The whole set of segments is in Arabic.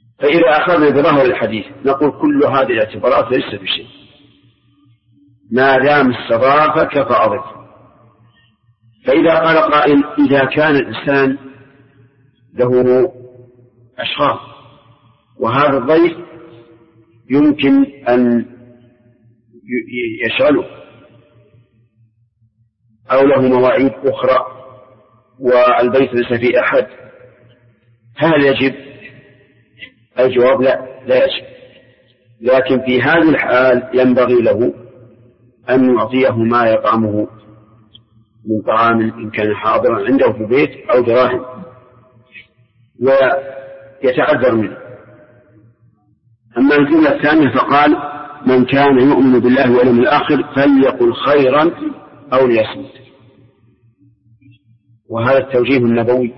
فإذا أخذنا بظهر الحديث نقول كل هذه الاعتبارات ليست بشيء ما دام استضافك فأضف. فإذا قال قائل إذا كان الإنسان له أشخاص وهذا الضيف يمكن أن يشغله أو له مواعيد أخرى والبيت ليس فيه أحد، هل يجب؟ الجواب لا يجب، لكن في هذه الحال ينبغي له أن يعطيه ما يطعمه من طعام إن كان حاضرا عنده في البيت أو دراهم ويتعذر منه. أما الجملة الثانية فقال من كان يؤمن بالله واليوم الآخر فليقل خيرا أو ليصمت، وهذا التوجيه النبوي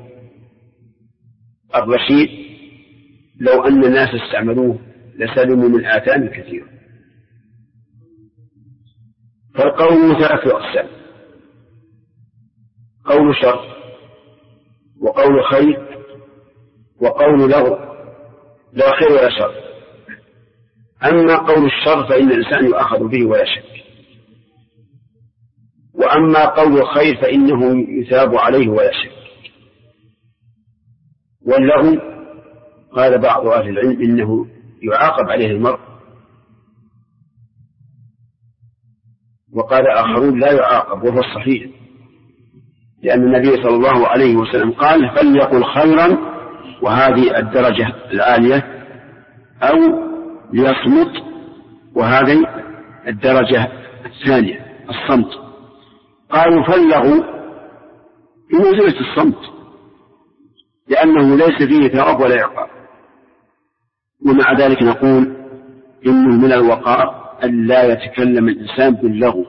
الرشيد لو أن الناس استعملوه لسلموا من آثام كثيرة. فالقول ثلاث أقسام: قول شر وقول خير وقول لغو لا خير ولا شر. أما قول الشر فإن الإنسان يؤخذ به ولا شك، وأما قول الخير فإنه يثاب عليه ولا شك. واللغو قال بعض أهل العلم إنه يعاقب عليه المرء، وقال آخرون لا يعاقب، وهو الصحيح، لأن النبي صلى الله عليه وسلم قال فليقل خيرا، وهذه الدرجة العالية، أو ليصمت، وهذه الدرجة الثانية الصمت. قالوا فليغوا في منزلة الصمت لأنه ليس فيه ثواب ولا عقاب، ومع ذلك نقول إنه من الوقار أن لا يتكلم الإنسان باللغو،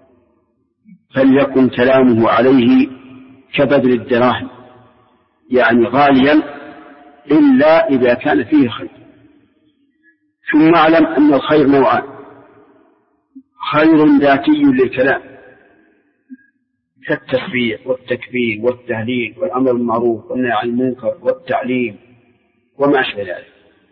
فليكن كلامه عليه كبذل الدراهم، يعني غاليا إلا إذا كان فيه خير. ثم اعلم أن الخير نوعان: خير ذاتي للكلام كالتسبيح والتكبير والتهليل والأمر بالمعروف والنهي عن المنكر والتعليم وما أشبه ذلك،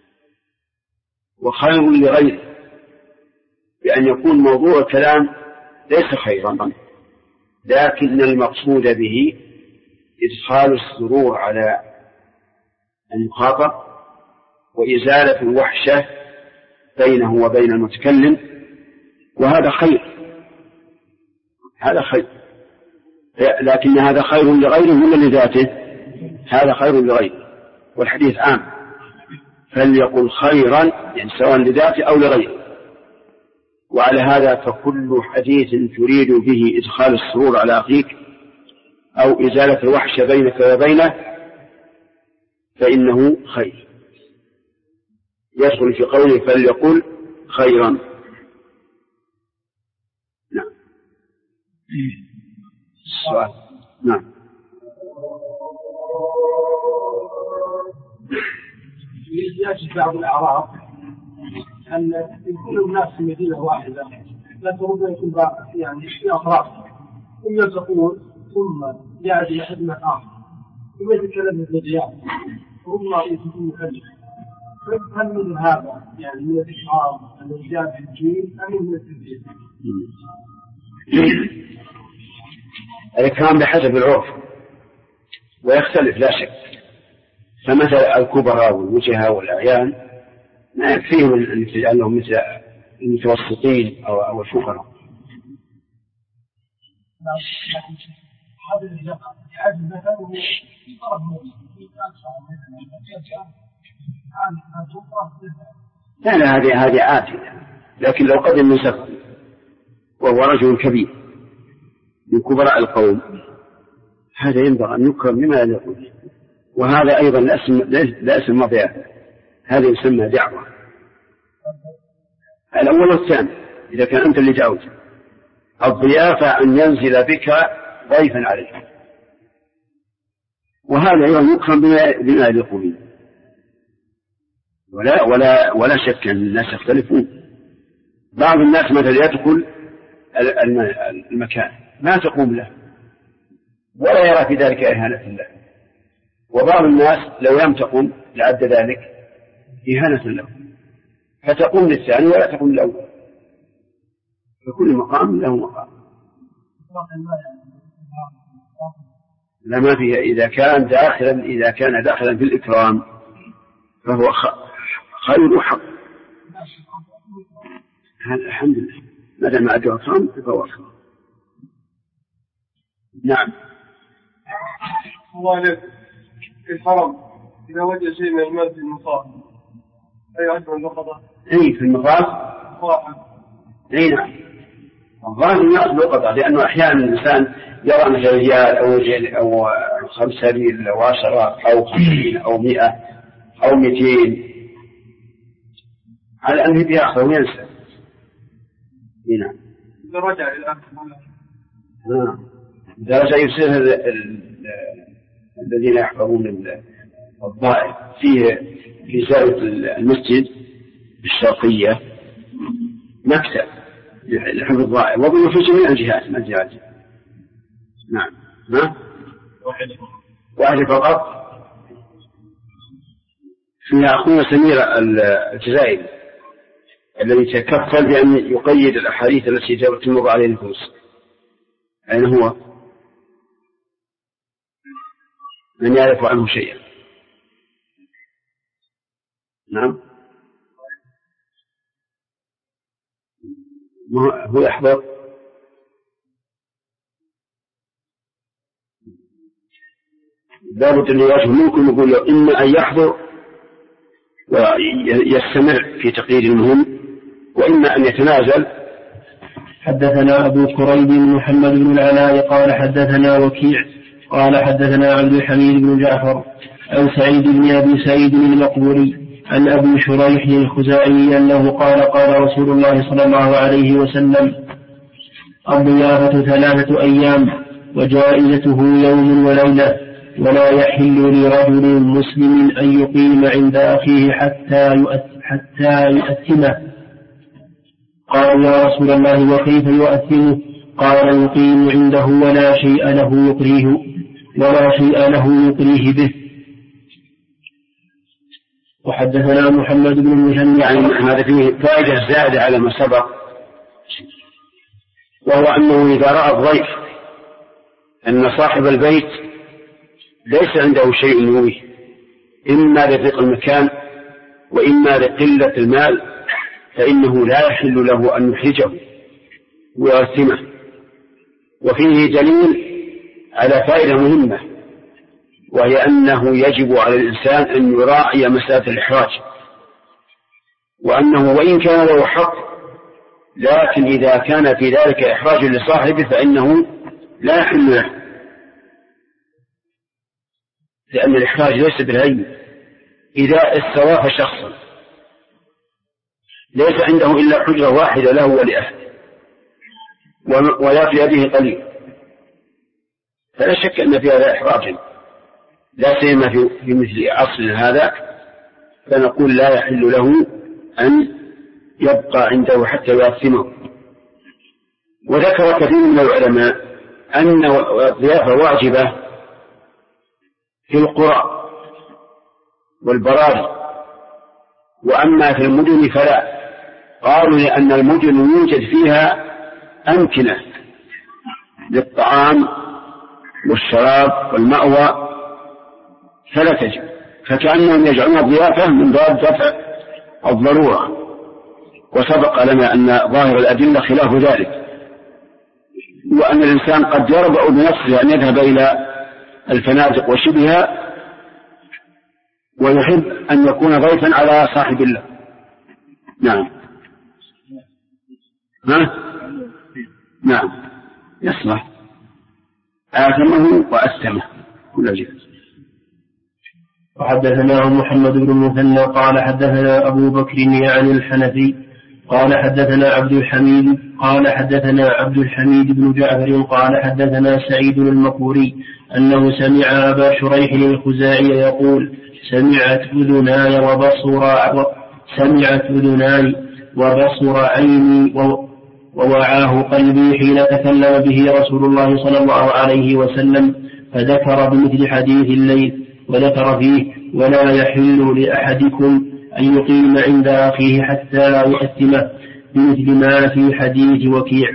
وخير لغيره بأن يكون موضوع الكلام ليس خيرا، لكن المقصود به إدخال السرور على المخاطب وإزالة الوحشة بينه وبين المتكلم، وهذا خير، هذا خير. لكن هذا خير لغيره ولا لذاته؟ هذا خير لغيره، والحديث عام: فليقل خيرا، يعني سواء لذاته أو لغيره. وعلى هذا فكل حديث تريد به إدخال السرور على أخيك أو إزالة الوحشة بينك وبينه فإنه خير، يدخل في قوله فليقل خيرا. نعم. السؤال. نعم. يأتي بعض الأعراض أن يكون الناس في مدينة واحدة لا ترد أن يكون يعني في أطراف، ثم تقول ثم يأتي خدمة آخر ثم يتكلم بالرياض ثم يكون مكلف. هل من هذا يعني من الإشعار الذي جاء في الدين أم من التنفيذ؟ الكلام بحسب العرف ويختلف لا شك. فمثل الكبراء والوجهاء والأعيان ما يكفيهم أن تجعلهم مثل المتوسطين أو الفقراء. لا هذه عادة، لكن لو قدم من سفر وهو رجل كبير من كبراء القوم هذا ينبغي أن يكرم بما يقول، وهذا أيضا لا اسم مضيعة، هذا يسمى دعوة. الأول والثاني إذا كان أنت اللي دعوت، الضيافة أن ينزل بك ضيفا عليك، وهذا أيضا يكرم بما يليق به. ولا شك أن الناس يختلفون. بعض الناس مثلا يدخل المكان ما تقوم له ولا يرى في ذلك إهانة له، وبعض الناس لو لم تقم لعد ذلك إهانة له، فتقوم للثاني ولا تقوم للأول، فكل مقام له مقام. لا ما فيها. إذا كان داخلا في الإكرام فهو خير وحق. الحمد لله، ما دام أدعو إكرام فهو خير. نعم. الله عليك. في الحرم إذا وجد شيء من المال في المصاف أي عجب اللقطة؟ أي في المصاف؟ أي نعم. الظاهر الناس لقطة، لأنه أحيانا الإنسان يرى مثل ريال أو 5 ريال أو 10 أو 50 أو 100 أو 200 على أنه بيأخذ وينسى. نعم. إذا رجع إلى إذا رجع يصير الذين يحفظون الضائع في زاوية المسجد الشرقية مكتب لحفظ الضائع، وضعوا في جميع الجهات ما جهات. نعم. ما واحد فقط. فيها أخونا سمير الجزائري الذي تكفل بأن يقيد الأحاديث التي تمر عليه النفوس. أين هو؟ من يعرف عنه شيئا؟ نعم. هو يحضر. لابد أن يواجه منكم يقول له إما أن يحضر ويستمر في تقرير المهم، وإما أن يتنازل. حدثنا أبو كريب بن محمد بن العلاء قال حدثنا وكيع قال حدثنا عبد الحميد بن جعفر عن سعيد بن أبي سعيد المقبوري عن أبي شريح الخزاعي أنه قال قال رسول الله صلى الله عليه وسلم: الضيافة 3 أيام وجائزته يوم وليلة، ولا يحل لرجل مسلم أن يقيم عند أخيه حتى يؤثمه. قال: يا رسول الله وكيف يؤثمه؟ قال: يقيم عنده ولا شيء له يقريه به. وحدثنا محمد بن المثنى. يعني هذا فيه فائدة زائدة على ما سبق، وهو أنه إذا رأى الضيف أن صاحب البيت ليس عنده شيء يرويه، إما لضيق المكان وإما لقلة المال، فإنه لا يحل له أن يحرجه ويرسمه. وفيه دليل على فائدة مهمة، وهي أنه يجب على الإنسان أن يراعي مسألة الإحراج، وأنه وإن كان له حق، لكن إذا كان في ذلك إحراج لصاحبه فإنه لا يحل له، لأن الإحراج ليس بالهين. إذا استضاف شخصا ليس عنده إلا حجرة واحدة له ولأهله ولا في يده قليل، فلا شك أن في هذا إحراج، لا سيما في مثل عصرنا هذا، فنقول لا يحل له أن يبقى عنده حتى يأثمه. وذكر كثير من العلماء أن الضيافة واجبة في القرى والبراري، وأما في المدن فلا. قالوا لأن المدن يوجد فيها أمكنة للطعام والشراب والمأوى فلا تجب، فكأنهم يجعلون الضيافة من باب دفع الضرورة، وسبق لنا أن ظاهر الأدلة خلاف ذلك، وأن الإنسان قد يربأ بنفسه أن يذهب إلى الفنادق وشبهها ويحب أن يكون ضيفا على صاحب الله. نعم. نعم يصلح آثمه وأسمه كل جهة. وحدثنا محمد بن المثنى قال حدثنا أبو بكر يعني الحنفي قال حدثنا عبد الحميد بن جعفر قال حدثنا سعيد المقبوري أنه سمع أبا شريح الخزاعي يقول: سمعت أذناي وبصر عيني ووعاه قلبي حين تكلم به رسول الله صلى الله عليه وسلم، فذكر بمثل حديث الليل، وذكر فيه: ولا يحل لأحدكم أن يقيم عند أخيه حتى يؤثمه بمثل ما في حديث وكيع.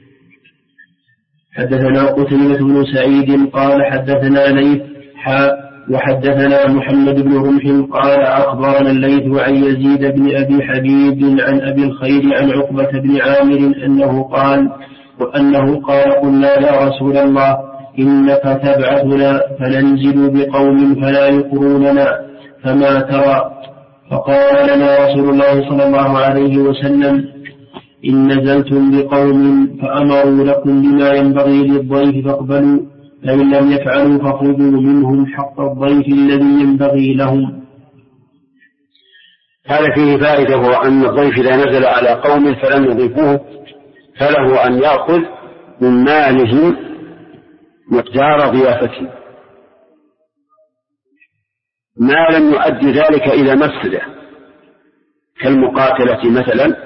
حدثنا قتيبة بن سعيد قال حدثنا ليث وحدثنا محمد بن رمح قال أخبرنا الليث عن يزيد بن أبي حبيب عن أبي الخير عن عقبة بن عامر أنه قال قلنا يا رسول الله إنك تبعثنا فننزل بقوم فلا يقروننا فما ترى؟ فقال لنا رسول الله صلى الله عليه وسلم إن نزلتم بقوم فأمروا لكم بما ينبغي للضيف فاقبلوا، فإن لم يفعلوا فخذوا منهم حق الضيف الذي ينبغي لهم. هذا فيه فائدة، هو أن الضيف إذا نزل على قوم فلم يضيفوه فله أن يأخذ من ماله مقدار ضيافته ما لم يؤدي ذلك إلى مفسدة كالمقاتلة مثلا.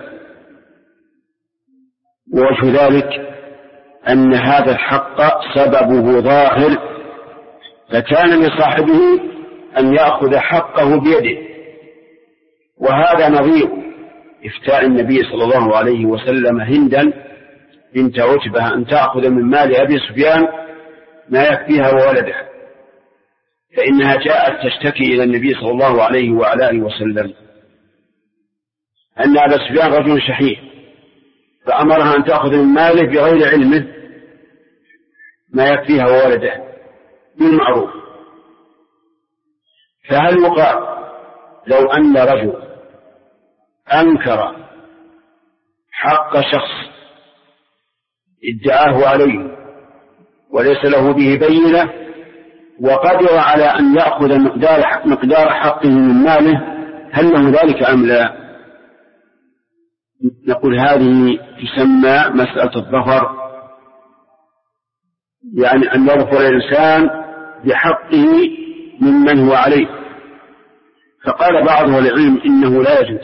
ووجه ذلك أن هذا الحق سببه ظاهر، فكان لصاحبه أن يأخذ حقه بيده، وهذا نظير إفتاء النبي صلى الله عليه وسلم هندا بنت عتبة أن تأخذ من مال أبي سفيان ما يكفيها وولدها، فإنها جاءت تشتكي إلى النبي صلى الله عليه وعلى آله وسلم أن أبا سفيان رجل شحيح، فأمرها أن تأخذ من ماله بغير علمه ما يكفيها وولدها بالمعروف. فهل يقال لو أن رجل أنكر حق شخص ادعاه عليه وليس له به بينة وقدر على أن يأخذ مقدار حقه من ماله، هل له ذلك أم لا؟ نقول هذه تسمى مسألة الظفر، يعني أن يظفر الإنسان بحقه ممن هو عليه. فقال بعض أهل العلم إنه لا يجوز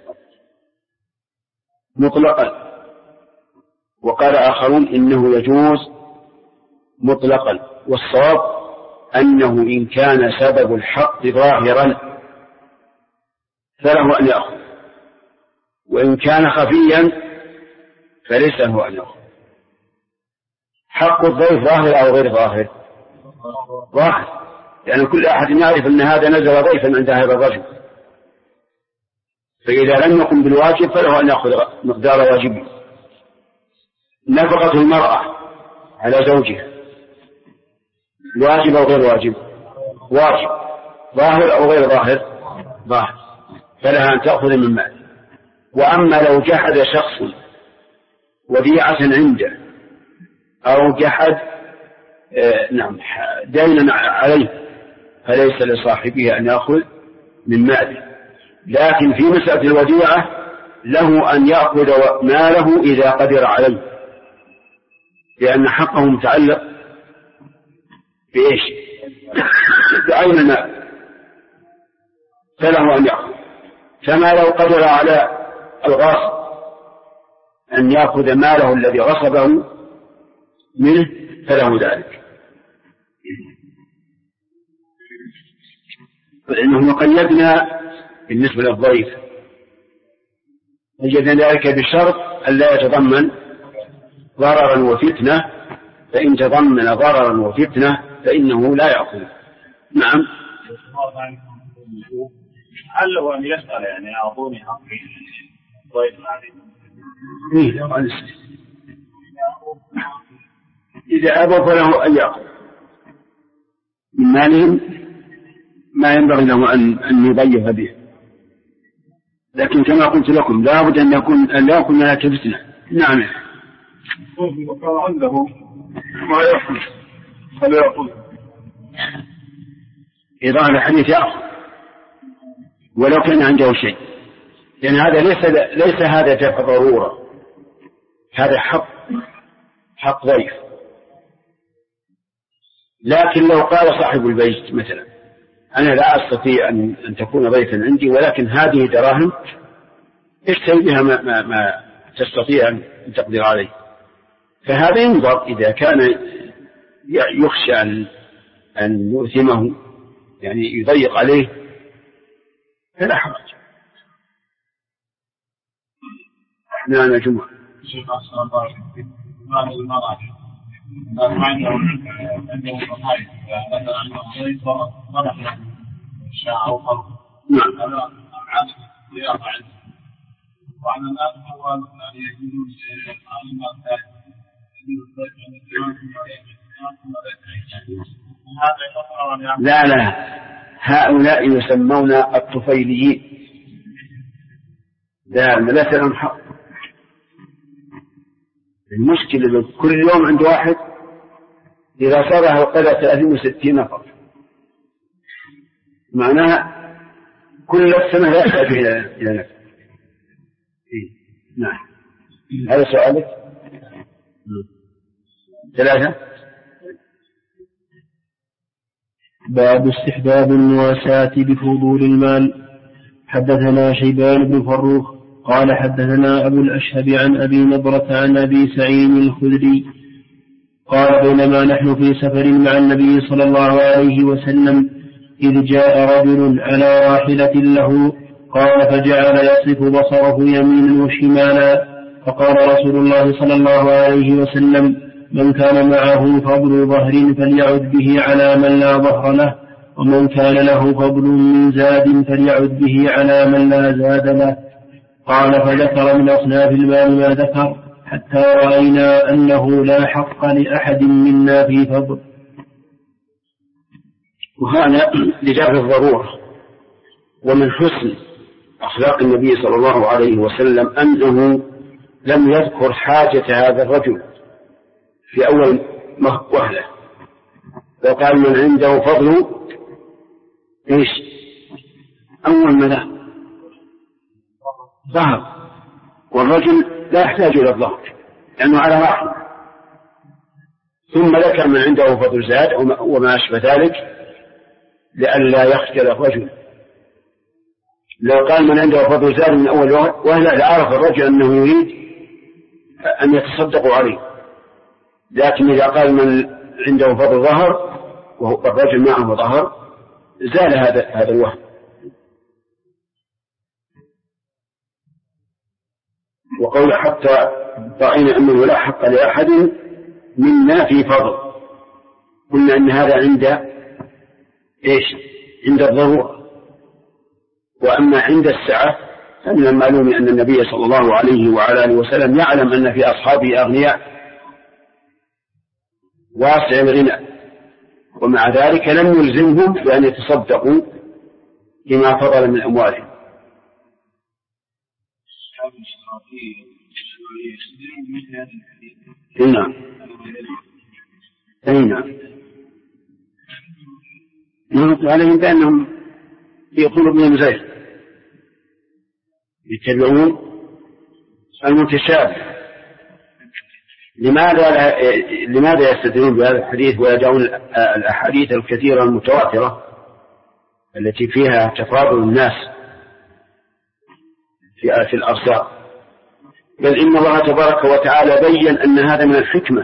مطلقا، وقال آخرون إنه يجوز مطلقا، والصواب أنه إن كان سبب الحق ظاهرا فله أن يأخذ، وإن كان خفيا فليس له أن يأخذ. حق الضيف ظاهر أو غير ظاهر؟ ظاهر، يعني كل أحد يعرف أن هذا نزل ضيفا عند هذا الرجل، فإذا لم يقم بالواجب فله أن يأخذ مقدار واجبه. نفقة المرأة على زوجها واجب أو غير واجب؟ واجب، ظاهر أو غير ظاهر؟ ظاهر، فلها أن تأخذ من مال. وأما لو جحد شخص وديعة عنده أو جحد دينا عليه فليس لصاحبه أن يأخذ من ماله، لكن في مسألة الوديعة له أن يأخذ ماله إذا قدر عليه، لأن حقه متعلق بإيش؟ بعين المال، فله أن يأخذ. كما لو قدر على الغاصب أن يأخذ ماله الذي غصبه منه فله ذلك، فإنه قيدنا بالنسبة للضيف، قيدنا ذلك بشرط أن لا يتضمن ضررا وفتنة، فإن تضمن ضررا وفتنة فإنه لا يأخذ. نعم. هل له أن يسأل يعني أعطوني حقي ضيف عليه؟ إذا أبى فله أن يأخذ من مالهم ما ينبغي له أن يضيف به، لكن كما قلت لكم لا بد أن لا يكون لها فتنة. نعم. وكان عنده ما يأخذ هل يأخذ؟ إذا الحديث يأخذ ولو كان عنده شيء، لأن هذا ليس هذا دفع ضرورة، هذا حق ضيف. لكن لو قال صاحب البيت مثلا أنا لا أستطيع أن تكون ضيفا عندي، ولكن هذه دراهم اشتري بها ما تستطيع أن تقدر عليه، فهذا ينظر إذا كان يخشى أن يؤثمه يعني يضيق عليه فلا حرج. نعم الجمعة. شيخ أصلا الله ما المرأة عنده صحيح مثلا عنده ضيف ونحن شاء أو فرق هذا عادة الضيافة عنده وعلى الناس هو يعني يجوز على الناس لا هؤلاء يسمون الطفيليين ليس لهم حق. المشكلة كل يوم عند واحد إذا صار قدر 30 نفر معناها كل سنة لا يحتاج إلى نفر. نعم هذا سؤالك. 3 باب استحباب المواساة بفضول المال. حدثنا شيبان بن فروخ قال حدثنا أبو الأشهب عن أبي نضرة عن أبي سعيد الخدري قال بينما نحن في سفر مع النبي صلى الله عليه وسلم إذ جاء رجل على راحلة له قال فجعل يصف بصره يمينا وشمالا فقال رسول الله صلى الله عليه وسلم من كان معه فضل ظهر فليعد به على من لا ظهر له ومن كان له فضل من زاد فليعد به على من لا زاد له. قال فذكر من أصناف المال ما ذكر حتى رأينا أنه لا حق لأحد منا في فضل. وهذا لدفع الضرورة. ومن حسن أخلاق النبي صلى الله عليه وسلم أنه لم يذكر حاجة هذا الرجل في أول وهلة، وقال من عنده فضل إيش أول ملا ظهر، والرجل لا يحتاج إلى الظهر لأنه على راحل. ثم ذكر من عنده فضل زاد وما أشبه ذلك لئلا يخجل الرجل. لو قال من عنده فضل زاد من أول وهلة لعرف الرجل أنه يريد أن يتصدقوا عليه، لكن إذا قال من عنده فضل ظهر والرجل معه ظهر زال هذا الوهم. وقول حتى رأينا أنه لا حق لأحد منا في فضل، قلنا أن هذا عند الضرورة. وأما عند السعة فمن المعلوم أن النبي صلى الله عليه وعلى آله وسلم يعلم أن في أصحابه أغنياء واسع الغنى، ومع ذلك لم يلزمهم بأن يتصدقوا بما فضل من أموالهم. نعم نعم عليهم بأنهم في قلوبهم زيغ يتبعون المتشابه. لماذا يستدلون بهذا الحديث ويدعون الأحاديث الكثيرة المتواترة التي فيها تفاضل الناس في الأرزاق؟ بل إن الله تبارك وتعالى بيّن أن هذا من الحكمة.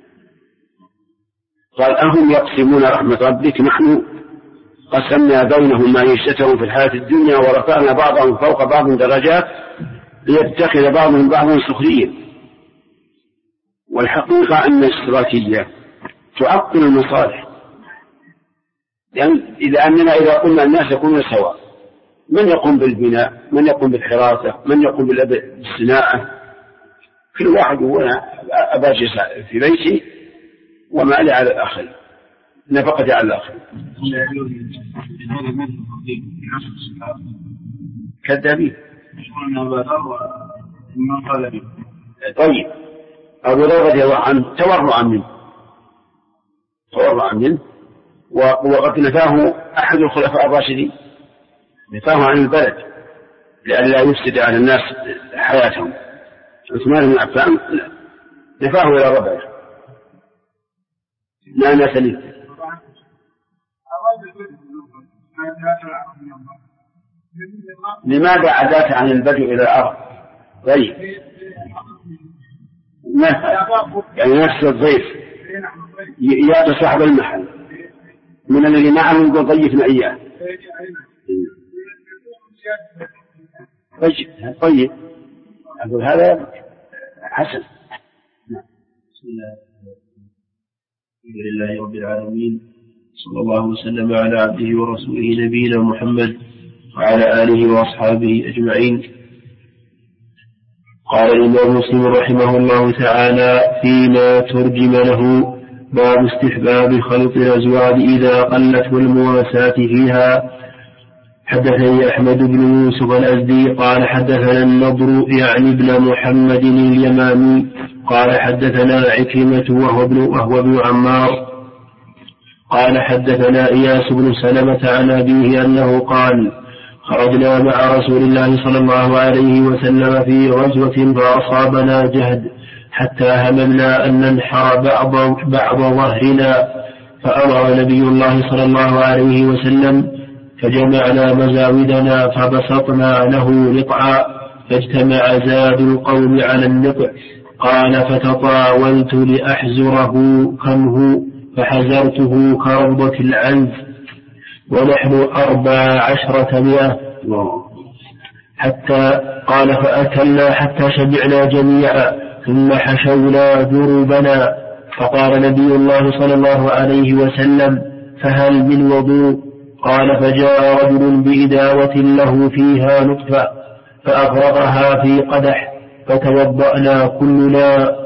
قال أهم يقسمون رحمة ربك نحن قسمنا بينهم معيشتهم في الحياة الدنيا ورفعنا بعضهم فوق بعض درجات ليتخذ بعضهم بعضا سخريا. والحقيقة أن الاشتراكية تعطل المصالح، لأننا إذا قلنا الناس يكونون سواء، من يقوم بالبناء، من يقوم بالحراسة، من يقوم بالصناعة، كل واحد يقول أباجي في بيتي ومالي على الآخر، نفقتي على الآخر. كذابين. طيب أبو ذر رضي الله عنه تورع منه وقد نفاه أحد الخلفاء الراشدين، نفاه عن البلد لئلا يفسد على الناس حياتهم. عثمان بن عفان نفاه إلى ربعه. لا نسلم. لماذا عداك عن البدء إلى العرب؟ طيب يعني نفس الضيف يأتي صاحب المحل من الذي معه يقول ضيفنا إياه. طيب أقول هذا حسن. بسم الله الحمد لله رب العالمين، صلى الله وسلم على عبده ورسوله نبينا محمد وعلى آله وأصحابه أجمعين. قال الإمام مسلم رحمه الله تعالى فيما ترجم له: باب استحباب خلط الأزواج إذا قلت والمواساة فيها. حدثني أحمد بن يوسف الأزدي قال حدثنا النضر يعني ابن محمد اليمامي قال حدثنا عكرمة وهو ابن عمار قال حدثنا إياس بن سلمة عن أبيه أنه قال: خرجنا مع رسول الله صلى الله عليه وسلم في غزوة فأصابنا جهد حتى هممنا أن ننحر بعض ظهرنا، فأمر نبي الله صلى الله عليه وسلم فجمعنا مزاودنا فبسطنا له رقعا فاجتمع زاد القوم على النقع. قال: فتطاولت لأحزره كمه فحزرته كربة العنز ونحن 14 حتى قال: فأكلنا حتى شبعنا جميعا ثم حشونا جربنا. فقال نبي الله صلى الله عليه وسلم: فهل من وضوء؟ قال: فجاء رجل بإداوة له فيها نطفة فأفرغها في قدح فتوضأنا كلنا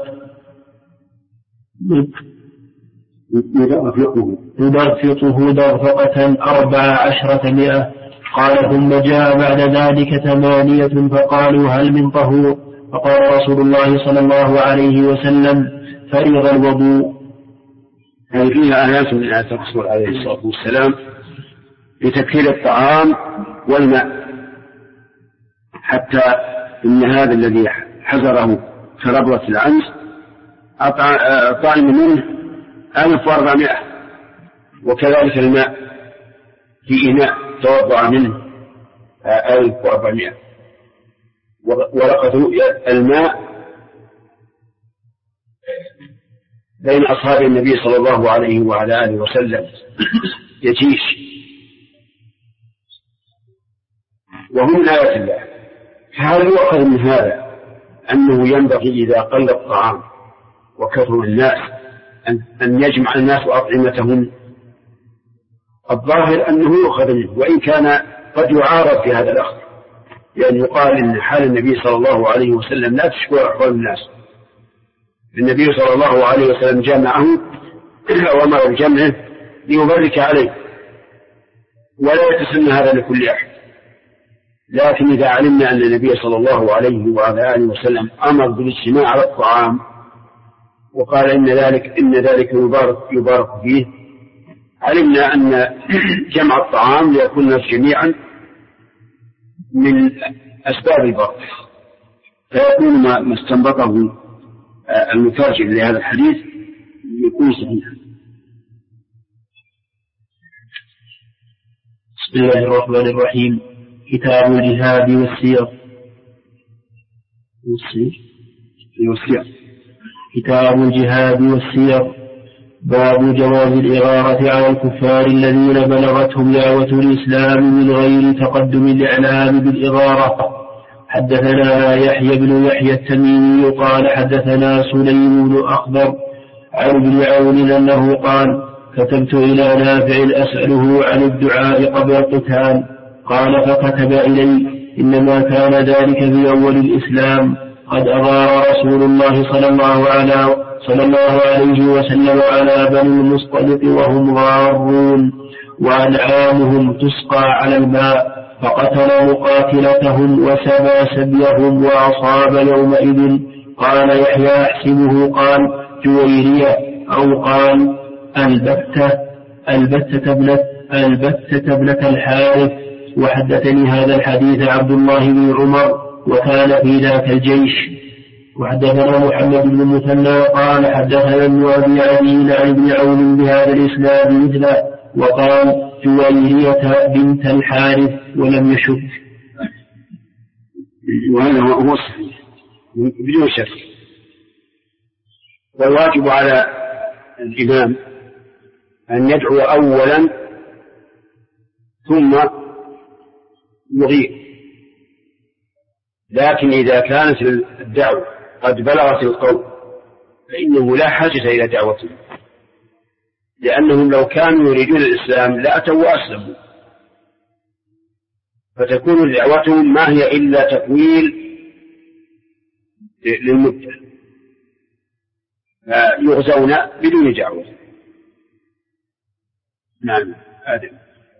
ندرفقه درفقة 14. قال: ثم جاء بعد ذلك 8 فقالوا: هل من طهور؟ فقال رسول الله صلى الله عليه وسلم: فرغ الوضوء. هذه فيها آيات من آيات الرسول عليه الصلاة والسلام لتكثير الطعام والماء، حتى إن هذا الذي حزره كربوة العنز طعم منه 1400، وكذلك الماء في إناء توضع منه 1400. ورقة الماء بين أصحاب النبي صلى الله عليه وعلى آله وسلم يجيش، وهم من آيات الله. فهذا يؤخذ من هذا أنه ينبغي إذا قل الطعام وكثر الناس أن يجمع الناس أطعمتهم. الظاهر أنه يؤخذ منه، وإن كان قد يعارض في هذا الأخذ، لأن يقال إن حال النبي صلى الله عليه وسلم لا تشكو أحوال الناس. النبي صلى الله عليه وسلم جمعه وأمر بجمعه ليبرك عليه، ولا يتسنى هذا لكل أحد. لكن إذا علمنا أن النبي صلى الله عليه وعلى آله وسلم أمر بالاجتماع على الطعام وقال إن ذلك يبارك فيه، علمنا أن جمع الطعام ليكون الناس جميعا من أسباب البركة، فيكون ما استنبطه المترجم لهذا الحديث يكون صحيحا. بسم الله الرحمن الرحيم. كتاب الجهاد والسير. كتاب الجهاد والسير. باب جواز الإغارة على الكفار الذين بلغتهم دعوة الإسلام من غير تقدم الإعلام بالإغارة. حدثنا يحيى بن يحيى التميمي قال حدثنا سليم بن أخضر عن ابن عون أنه قال: كتبت إلى نافع أسأله عن الدعاء قبل القتال، قال: فكتب إلي: إنما كان ذلك في أول الإسلام، قد أغار رسول الله صلى الله عليه وسلم على بني المصطلق وهم غارون وأنعامهم تسقى على الماء، فقتل مقاتلتهم وسبى سبيهم وأصاب يومئذ. قال يحيى أحسبه قال جويرية أو قال البتة ابنة الحارث. وحدثني هذا الحديث عبد الله بن عمر وكان في ذاك الجيش. وحدثنا محمد بن المثنى قال حدثنا ابن أبي عدي عن ابن عون بهذا الإسناد مثله، وقال جويرية بنت الحارث ولم يشك. وهذا هو الصحيح بدون شك. والواجب على الإمام أن يدعو أولا ثم يغير، لكن إذا كانت الدعوة قد بلغت القوم فإنه لا حاجة إلى دعوتهم، لأنهم لو كانوا يريدون الإسلام لأتوا وأسلموا، فتكون دعوتهم ما هي إلا تطويل للمدة، فيغزون بدون دعوة. نعم آدم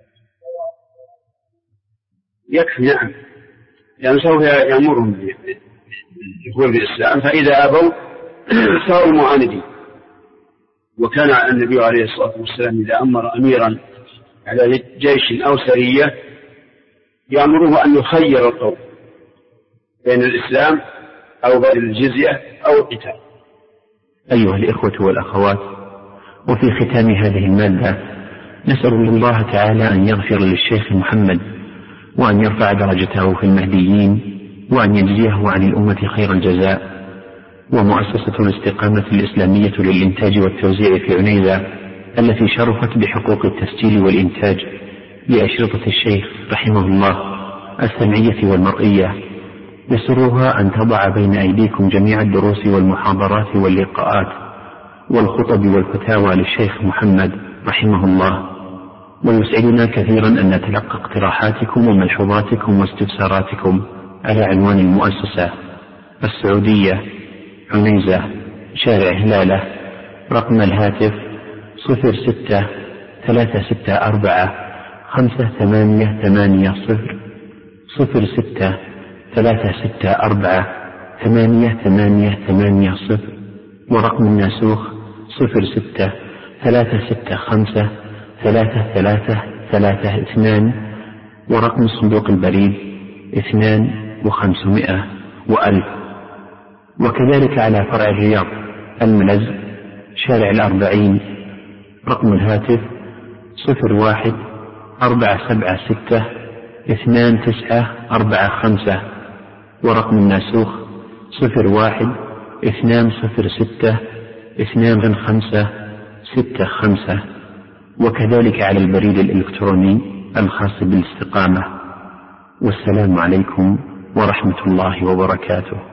يكفي. نعم لأن سوف يأمرهم بالدخول بالإسلام، فإذا أبوا صاروا معاندين. وكان النبي عليه الصلاة والسلام إذا أمر أميرا على جيش أو سرية يأمره أن يخير القوم بين الإسلام أو بين الجزية أو القتال. أيها الإخوة والأخوات، وفي ختام هذه المادة نسأل الله تعالى أن يغفر للشيخ محمد، وأن يرفع درجته في المهديين، وأن يجزيه عن الأمة خير الجزاء. ومؤسسة الاستقامة الإسلامية للإنتاج والتوزيع في عنيزة التي شرفت بحقوق التسجيل والإنتاج لأشرطة الشيخ رحمه الله السمعية والمرئية، يسرها أن تضع بين أيديكم جميع الدروس والمحاضرات واللقاءات والخطب والفتاوى للشيخ محمد رحمه الله. ويسعدنا كثيرا أن نتلقى اقتراحاتكم وملحوظاتكم واستفساراتكم على عنوان المؤسسة: السعودية، عنيزة، شارع هلالة، رقم الهاتف 06-364-5880 06-364-5880 ورقم الناسوخ 06-365-3332 ورقم صندوق البريد 2500 و1000. وكذلك على فرع الرياض الملز، شارع الأربعين، رقم الهاتف 01-476-2945 ورقم الناسوخ 01-206-22565. وكذلك على البريد الإلكتروني الخاص بالاستقامة. والسلام عليكم ورحمة الله وبركاته.